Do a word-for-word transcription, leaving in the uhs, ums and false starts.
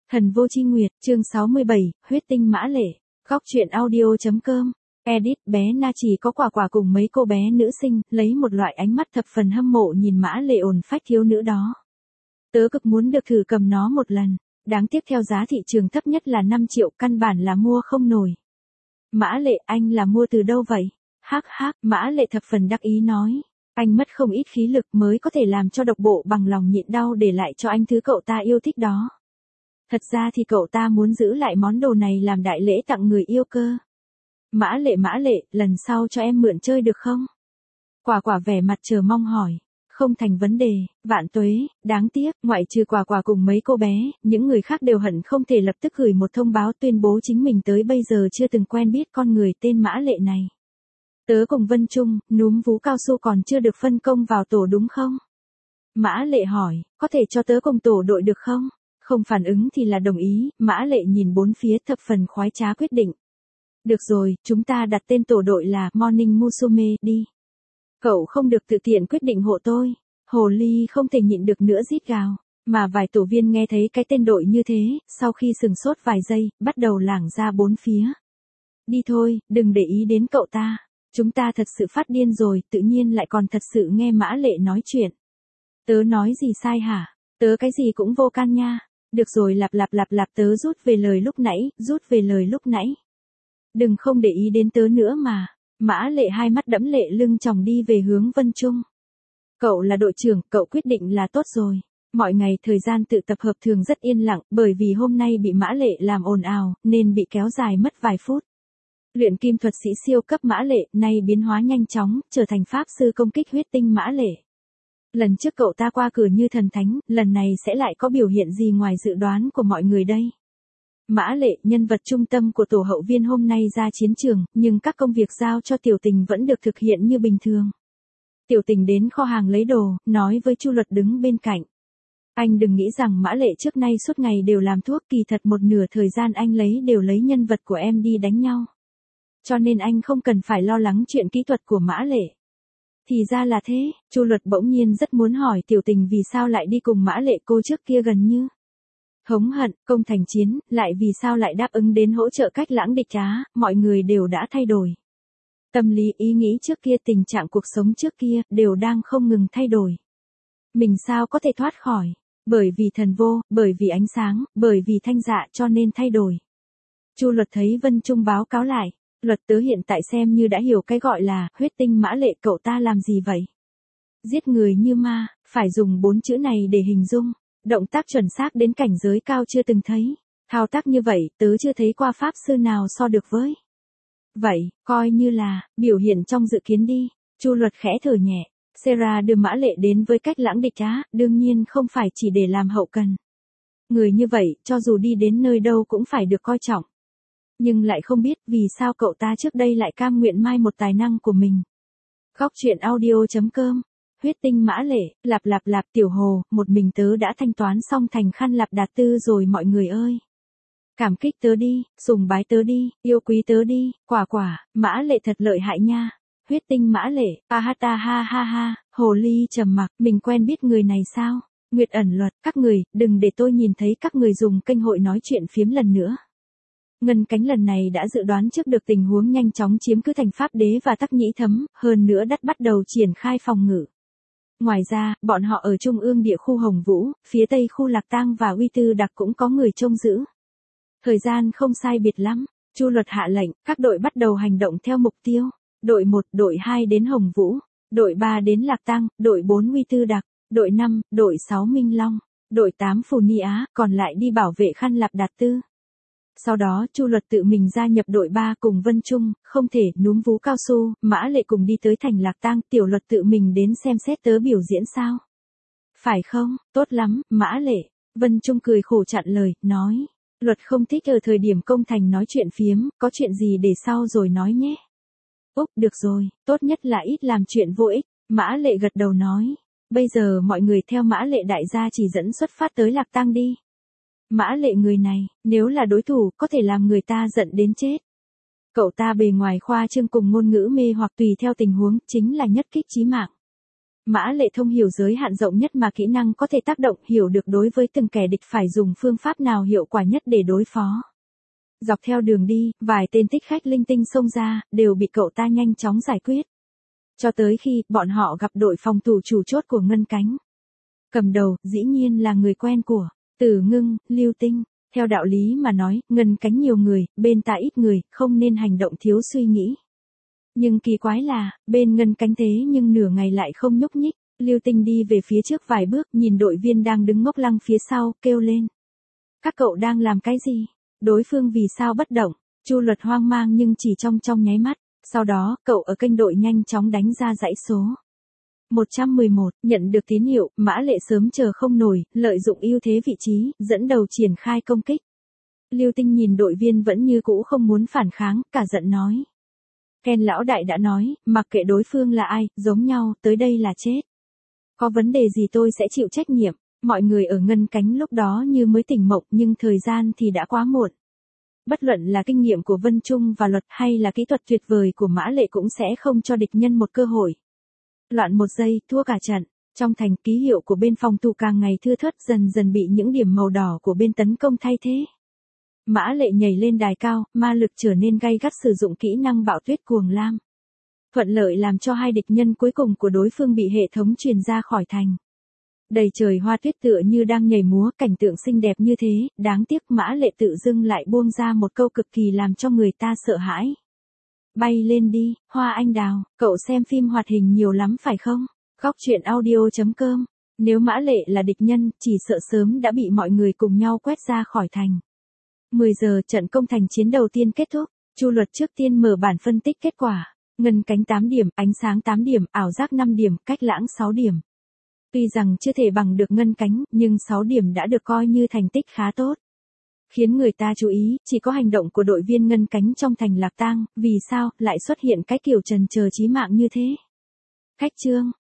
Thần vô chi nguyệt, chương sáu mươi bảy, huyết tinh mã lệ. Góc truyện audio.com. Edit. Bé Na chỉ có quả quả cùng mấy cô bé nữ sinh, lấy một loại ánh mắt thập phần hâm mộ nhìn mã lệ ổn phách thiếu nữ đó. Tớ cực muốn được thử cầm nó một lần. Đáng tiếc theo giá thị trường thấp nhất là năm triệu, căn bản là mua không nổi. Mã lệ, anh là mua từ đâu vậy? Hắc hắc, mã lệ thập phần đắc ý nói. Anh mất không ít khí lực mới có thể làm cho độc bộ bằng lòng nhịn đau để lại cho anh thứ cậu ta yêu thích đó. Thật ra thì cậu ta muốn giữ lại món đồ này làm đại lễ tặng người yêu cơ. Mã lệ mã lệ, lần sau cho em mượn chơi được không? Quả quả vẻ mặt chờ mong hỏi. Không thành vấn đề, vạn tuế, đáng tiếc, ngoại trừ quả quả cùng mấy cô bé, những người khác đều hận không thể lập tức gửi một thông báo tuyên bố chính mình tới bây giờ chưa từng quen biết con người tên mã lệ này. Tớ cùng Vân Trung, núm vú cao su còn chưa được phân công vào tổ đúng không? Mã lệ hỏi, có thể cho tớ cùng tổ đội được không? Không phản ứng thì là đồng ý, mã lệ nhìn bốn phía thập phần khoái trá quyết định. Được rồi, chúng ta đặt tên tổ đội là Morning Musume đi. Cậu không được tự tiện quyết định hộ tôi. Hồ ly không thể nhịn được nữa rít gào. Mà vài tổ viên nghe thấy cái tên đội như thế, sau khi sừng sốt vài giây, bắt đầu lảng ra bốn phía. Đi thôi, đừng để ý đến cậu ta. Chúng ta thật sự phát điên rồi, tự nhiên lại còn thật sự nghe mã lệ nói chuyện. Tớ nói gì sai hả? Tớ cái gì cũng vô can nha. Được rồi, lặp lặp lặp lặp tớ rút về lời lúc nãy, rút về lời lúc nãy. Đừng không để ý đến tớ nữa mà. Mã lệ hai mắt đẫm lệ lưng tròng đi về hướng Vân Trung. Cậu là đội trưởng, cậu quyết định là tốt rồi. Mọi ngày thời gian tự tập hợp thường rất yên lặng, bởi vì hôm nay bị mã lệ làm ồn ào, nên bị kéo dài mất vài phút. Luyện kim thuật sĩ siêu cấp mã lệ, nay biến hóa nhanh chóng, trở thành pháp sư công kích huyết tinh mã lệ. Lần trước cậu ta qua cửa như thần thánh, lần này sẽ lại có biểu hiện gì ngoài dự đoán của mọi người đây? Mã lệ, nhân vật trung tâm của tổ hậu viên hôm nay ra chiến trường, nhưng các công việc giao cho tiểu tình vẫn được thực hiện như bình thường. Tiểu tình đến kho hàng lấy đồ, nói với Chu Luật đứng bên cạnh. Anh đừng nghĩ rằng mã lệ trước nay suốt ngày đều làm thuốc, kỳ thật một nửa thời gian anh lấy đều lấy nhân vật của em đi đánh nhau. Cho nên anh không cần phải lo lắng chuyện kỹ thuật của mã lệ. Thì ra là thế, Chu Luật bỗng nhiên rất muốn hỏi tiểu tình vì sao lại đi cùng mã lệ cô trước kia gần như hống hận, công thành chiến, lại vì sao lại đáp ứng đến hỗ trợ cách lãng địch trá, mọi người đều đã thay đổi. Tâm lý ý nghĩ trước kia, tình trạng cuộc sống trước kia, đều đang không ngừng thay đổi. Mình sao có thể thoát khỏi, bởi vì thần vô, bởi vì ánh sáng, bởi vì thanh dạ cho nên thay đổi. Chu Luật thấy Vân Trung báo cáo lại. Luật tớ hiện tại xem như đã hiểu cái gọi là huyết tinh mã lệ, cậu ta làm gì vậy? Giết người như ma, phải dùng bốn chữ này để hình dung. Động tác chuẩn xác đến cảnh giới cao chưa từng thấy. Thao tác như vậy tớ chưa thấy qua pháp sư nào so được với. Vậy, coi như là biểu hiện trong dự kiến đi. Chu Luật khẽ thở nhẹ. Sarah đưa mã lệ đến với cách lãng địch trá, đương nhiên không phải chỉ để làm hậu cần. Người như vậy, cho dù đi đến nơi đâu cũng phải được coi trọng. Nhưng lại không biết vì sao cậu ta trước đây lại cam nguyện mai một tài năng của mình. Góc truyện audio.com. Huyết tinh mã lệ, lạp lạp lạp tiểu hồ, một mình tớ đã thanh toán xong thành khăn lạp đạt tư rồi mọi người ơi. Cảm kích tớ đi, sùng bái tớ đi, yêu quý tớ đi, quả quả, mã lệ thật lợi hại nha. Huyết tinh mã lệ, a ha ta ha ha ha, hồ ly trầm mặc, mình quen biết người này sao? Nguyệt ẩn luật, các người, đừng để tôi nhìn thấy các người dùng kênh hội nói chuyện phiếm lần nữa. Ngân Cánh lần này đã dự đoán trước được tình huống nhanh chóng chiếm cứ thành Pháp Đế và Tắc Nhĩ Thấm, hơn nữa đắt bắt đầu triển khai phòng ngự. Ngoài ra, bọn họ ở trung ương địa khu Hồng Vũ, phía tây khu Lạc Tang và Uy Tư Đặc cũng có người trông giữ. Thời gian không sai biệt lắm, Chu Luật hạ lệnh, các đội bắt đầu hành động theo mục tiêu. Đội một, đội hai đến Hồng Vũ, đội ba đến Lạc Tang, đội bốn Uy Tư Đặc, đội năm, đội sáu Minh Long, đội tám Phù Ni Á, còn lại đi bảo vệ khăn lạp đạt tư. Sau đó, Chu Luật tự mình gia nhập đội ba cùng Vân Trung, không thể, núm vú cao su, mã lệ cùng đi tới thành Lạc Tang, tiểu Luật tự mình đến xem xét tớ biểu diễn sao? Phải không, tốt lắm, mã lệ. Vân Trung cười khổ chặn lời, nói. Luật không thích ở thời điểm công thành nói chuyện phiếm, có chuyện gì để sau rồi nói nhé. Úc, được rồi, tốt nhất là ít làm chuyện vô ích, mã lệ gật đầu nói. Bây giờ mọi người theo mã lệ đại gia chỉ dẫn xuất phát tới Lạc Tang đi. Mã lệ người này, nếu là đối thủ, có thể làm người ta giận đến chết. Cậu ta bề ngoài khoa trương cùng ngôn ngữ mê hoặc tùy theo tình huống, chính là nhất kích chí mạng. Mã Lệ thông hiểu giới hạn rộng nhất mà kỹ năng có thể tác động, hiểu được đối với từng kẻ địch phải dùng phương pháp nào hiệu quả nhất để đối phó. Dọc theo đường đi, vài tên thích khách linh tinh xông ra, đều bị cậu ta nhanh chóng giải quyết. Cho tới khi, bọn họ gặp đội phòng thủ chủ chốt của Ngân Cánh. Cầm đầu, dĩ nhiên là người quen của Tử Ngưng, Lưu Tinh. Theo đạo lý mà nói, Ngân Cánh nhiều người, bên ta ít người, không nên hành động thiếu suy nghĩ. Nhưng kỳ quái là, bên Ngân Cánh thế nhưng nửa ngày lại không nhúc nhích. Lưu Tinh đi về phía trước vài bước, nhìn đội viên đang đứng ngốc lăng phía sau, kêu lên. Các cậu đang làm cái gì? Đối phương vì sao bất động? Chu Luật hoang mang nhưng chỉ trong trong nháy mắt. Sau đó, cậu ở kênh đội nhanh chóng đánh ra dãy số. một trăm mười một, nhận được tín hiệu, Mã Lệ sớm chờ không nổi, lợi dụng ưu thế vị trí, dẫn đầu triển khai công kích. Lưu Tinh nhìn đội viên vẫn như cũ không muốn phản kháng, cả giận nói. Ken lão đại đã nói, mặc kệ đối phương là ai, giống nhau, tới đây là chết. Có vấn đề gì tôi sẽ chịu trách nhiệm. Mọi người ở Ngân Cánh lúc đó như mới tỉnh mộng nhưng thời gian thì đã quá muộn. Bất luận là kinh nghiệm của Vân Trung và Luật hay là kỹ thuật tuyệt vời của Mã Lệ cũng sẽ không cho địch nhân một cơ hội. Loạn một giây, thua cả trận. Trong thành, ký hiệu của bên phòng thủ càng ngày thưa thớt, dần dần bị những điểm màu đỏ của bên tấn công thay thế. Mã Lệ nhảy lên đài cao, ma lực trở nên gay gắt, sử dụng kỹ năng bạo tuyết cuồng lam. Thuận lợi làm cho hai địch nhân cuối cùng của đối phương bị hệ thống truyền ra khỏi thành. Đầy trời hoa tuyết tựa như đang nhảy múa, cảnh tượng xinh đẹp như thế, đáng tiếc Mã Lệ tự dưng lại buông ra một câu cực kỳ làm cho người ta sợ hãi. Bay lên đi, Hoa Anh Đào, cậu xem phim hoạt hình nhiều lắm phải không? Góc truyện audio chấm com. Nếu Mã Lệ là địch nhân, chỉ sợ sớm đã bị mọi người cùng nhau quét ra khỏi thành. mười giờ trận công thành chiến đầu tiên kết thúc, Chu Luật trước tiên mở bản phân tích kết quả. Ngân Cánh tám điểm, ánh sáng tám điểm, ảo giác năm điểm, cách lãng sáu điểm. Tuy rằng chưa thể bằng được Ngân Cánh, nhưng sáu điểm đã được coi như thành tích khá tốt. Khiến người ta chú ý, chỉ có hành động của đội viên Ngân Cánh trong thành Lạc Tang, vì sao lại xuất hiện cái kiểu trần chờ chí mạng như thế. Khách trương,